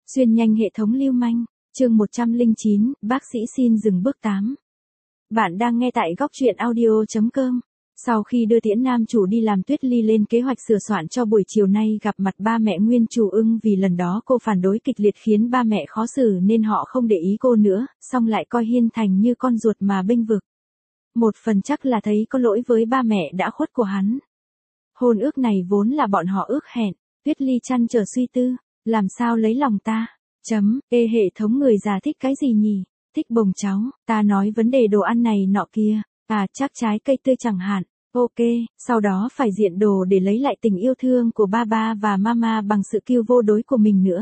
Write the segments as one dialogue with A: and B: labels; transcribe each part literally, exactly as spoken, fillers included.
A: Xuyên nhanh hệ thống lưu manh, chương một trăm lẻ chín, bác sĩ xin dừng bước tám. Bạn đang nghe tại góc truyện audio chấm com. Sau khi đưa tiễn nam chủ đi làm, Tuyết Ly lên kế hoạch sửa soạn cho buổi chiều nay gặp mặt ba mẹ nguyên chủ Ưng, vì lần đó cô phản đối kịch liệt khiến ba mẹ khó xử nên họ không để ý cô nữa, song lại coi Hiên Thành như con ruột mà bênh vực. Một phần chắc là thấy có lỗi với ba mẹ đã khuất của hắn. Hôn ước này vốn là bọn họ ước hẹn. Tuyết Ly chăn trở suy tư, làm sao lấy lòng ta? Chấm, ê hệ thống người già thích cái gì nhỉ? Thích bồng cháu, ta nói vấn đề đồ ăn này nọ kia, à chắc trái cây tươi chẳng hạn. Ok, sau đó phải diện đồ để lấy lại tình yêu thương của ba ba và mama bằng sự kiêu vô đối của mình nữa.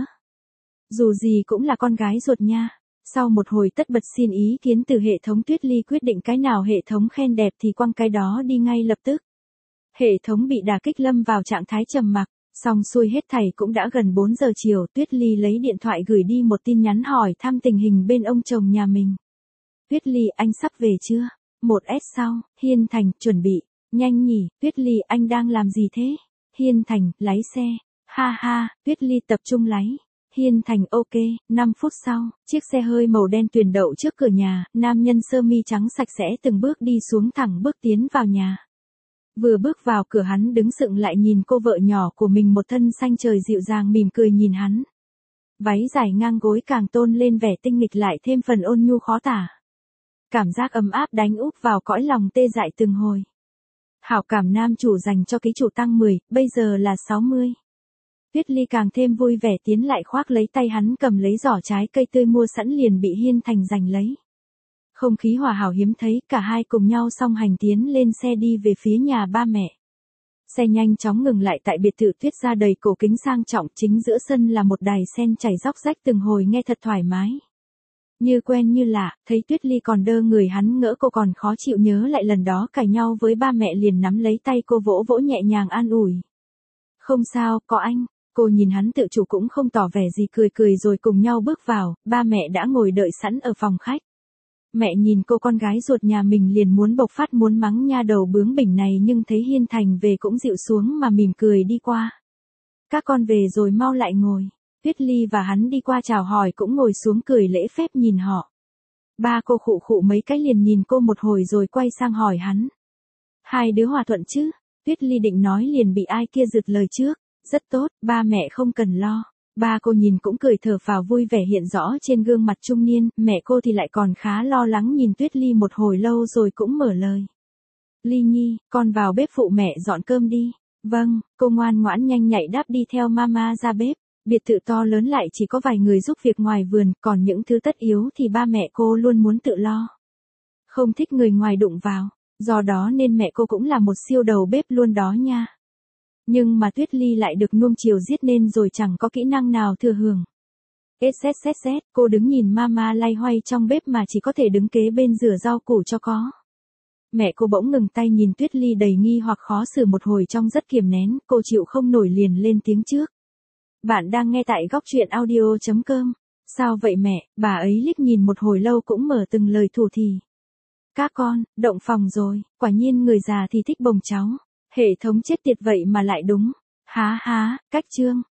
A: Dù gì cũng là con gái ruột nha. Sau một hồi tất bật xin ý kiến từ hệ thống, Tuyết Ly quyết định cái nào hệ thống khen đẹp thì quăng cái đó đi ngay lập tức. Hệ thống bị đả kích lâm vào trạng thái trầm mặc. Xong xuôi hết thảy cũng đã gần bốn giờ chiều, Tuyết Ly lấy điện thoại gửi đi một tin nhắn hỏi thăm tình hình bên ông chồng nhà mình. Tuyết Ly, anh sắp về chưa? Một S sau, Hiên Thành, chuẩn bị. Nhanh nhỉ, Tuyết Ly, anh đang làm gì thế? Hiên Thành, lái xe. Ha ha, Tuyết Ly tập trung lái. Hiên Thành, ok. Năm phút sau, chiếc xe hơi màu đen tuyền đậu trước cửa nhà, nam nhân sơ mi trắng sạch sẽ từng bước đi xuống, thẳng bước tiến vào nhà. Vừa bước vào cửa, hắn đứng sững lại nhìn cô vợ nhỏ của mình, một thân xanh trời dịu dàng mỉm cười nhìn hắn. Váy dài ngang gối càng tôn lên vẻ tinh nghịch, lại thêm phần ôn nhu khó tả. Cảm giác ấm áp đánh úp vào cõi lòng tê dại từng hồi. Hảo cảm nam chủ dành cho ký chủ tăng mười, bây giờ là sáu mươi. Tuyết Ly càng thêm vui vẻ tiến lại khoác lấy tay hắn, cầm lấy giỏ trái cây tươi mua sẵn liền bị Hiên Thành giành lấy. Không khí hòa hảo hiếm thấy, cả hai cùng nhau song hành tiến lên xe đi về phía nhà ba mẹ. Xe nhanh chóng ngừng lại tại biệt thự Tuyết gia đầy cổ kính sang trọng, chính giữa sân là một đài sen chảy róc rách từng hồi nghe thật thoải mái. Như quen như lạ, thấy Tuyết Ly còn đơ người, hắn ngỡ cô còn khó chịu nhớ lại lần đó cãi nhau với ba mẹ liền nắm lấy tay cô vỗ vỗ nhẹ nhàng an ủi. Không sao, có anh. Cô nhìn hắn tự chủ cũng không tỏ vẻ gì, cười cười rồi cùng nhau bước vào, ba mẹ đã ngồi đợi sẵn ở phòng khách. Mẹ nhìn cô con gái ruột nhà mình liền muốn bộc phát, muốn mắng nha đầu bướng bỉnh này, nhưng thấy Hiên Thành về cũng dịu xuống mà mỉm cười đi qua. Các con về rồi mau lại ngồi. Tuyết Ly và hắn đi qua chào hỏi cũng ngồi xuống cười lễ phép nhìn họ. Ba cô khụ khụ mấy cái liền nhìn cô một hồi rồi quay sang hỏi hắn. Hai đứa hòa thuận chứ? Tuyết Ly định nói liền bị ai kia giật lời trước. Rất tốt, ba mẹ không cần lo. Ba cô nhìn cũng cười thở phào vui vẻ hiện rõ trên gương mặt trung niên, mẹ cô thì lại còn khá lo lắng nhìn Tuyết Ly một hồi lâu rồi cũng mở lời. Ly Nhi, con vào bếp phụ mẹ dọn cơm đi. Vâng, cô ngoan ngoãn nhanh nhạy đáp đi theo mama ra bếp. Biệt thự to lớn lại chỉ có vài người giúp việc ngoài vườn, còn những thứ tất yếu thì ba mẹ cô luôn muốn tự lo. Không thích người ngoài đụng vào, do đó nên mẹ cô cũng là một siêu đầu bếp luôn đó nha. Nhưng mà Tuyết Ly lại được nuông chiều giết nên rồi chẳng có kỹ năng nào thừa hưởng. Ết xét xét xét, cô đứng nhìn mama lay hoay trong bếp mà chỉ có thể đứng kế bên rửa rau củ cho có. Mẹ cô bỗng ngừng tay nhìn Tuyết Ly đầy nghi hoặc khó xử một hồi trong rất kiềm nén, cô chịu không nổi liền lên tiếng trước. Bạn đang nghe tại góc truyện audio chấm com. Sao vậy mẹ? Bà ấy liếc nhìn một hồi lâu cũng mở từng lời thủ thỉ. Các con, động phòng rồi, quả nhiên người già thì thích bồng cháu. Hệ thống chết tiệt vậy mà lại đúng. Há há, cách chương.